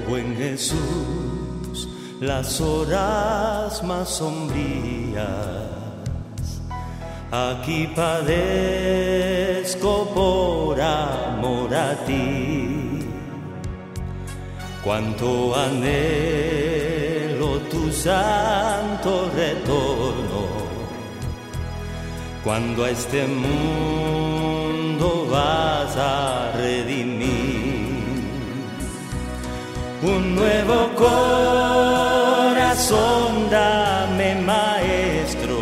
buen Jesús, las horas más sombrías, aquí padezco por amor a ti. Cuánto anhelo tu santo retorno, cuando a este mundo vas a redimir. Un nuevo corazón dame, Maestro,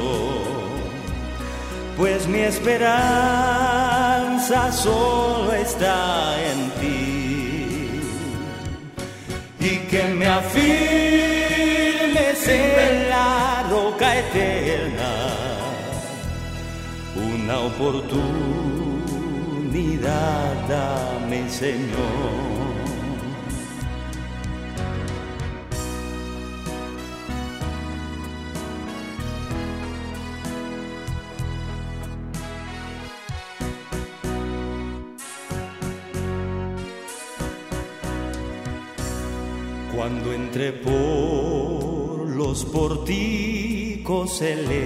pues mi esperanza solo está en ti. Y que me afirmes en la roca eterna, una oportunidad dame, Señor. Cuando entre por los pórticos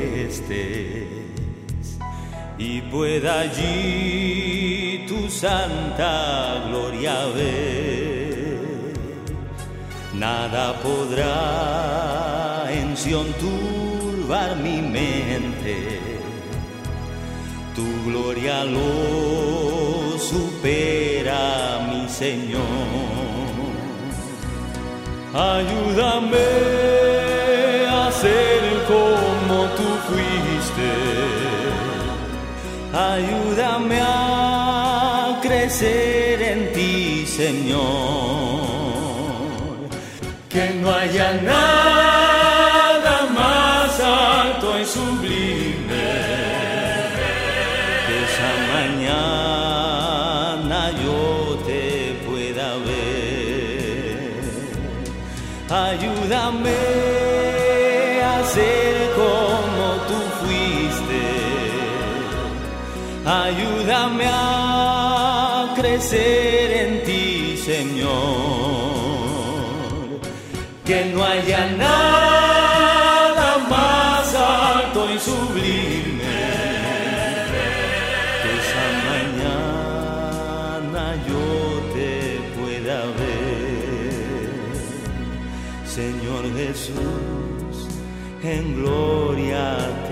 celestes y pueda allí tu santa gloria ver, nada podrá en Sión turbar mi mente, tu gloria lo supera, mi Señor. Ayúdame a ser como tú fuiste, ayúdame a crecer en ti, Señor, que no haya nada más alto y sublime, que esa mañana yo te pueda ver. Ayúdame a ser como tú fuiste, ayúdame a crecer en ti, Señor, que no haya nada más alto y sublime, que esa mañana yo te pueda ver. Señor Jesús, en gloria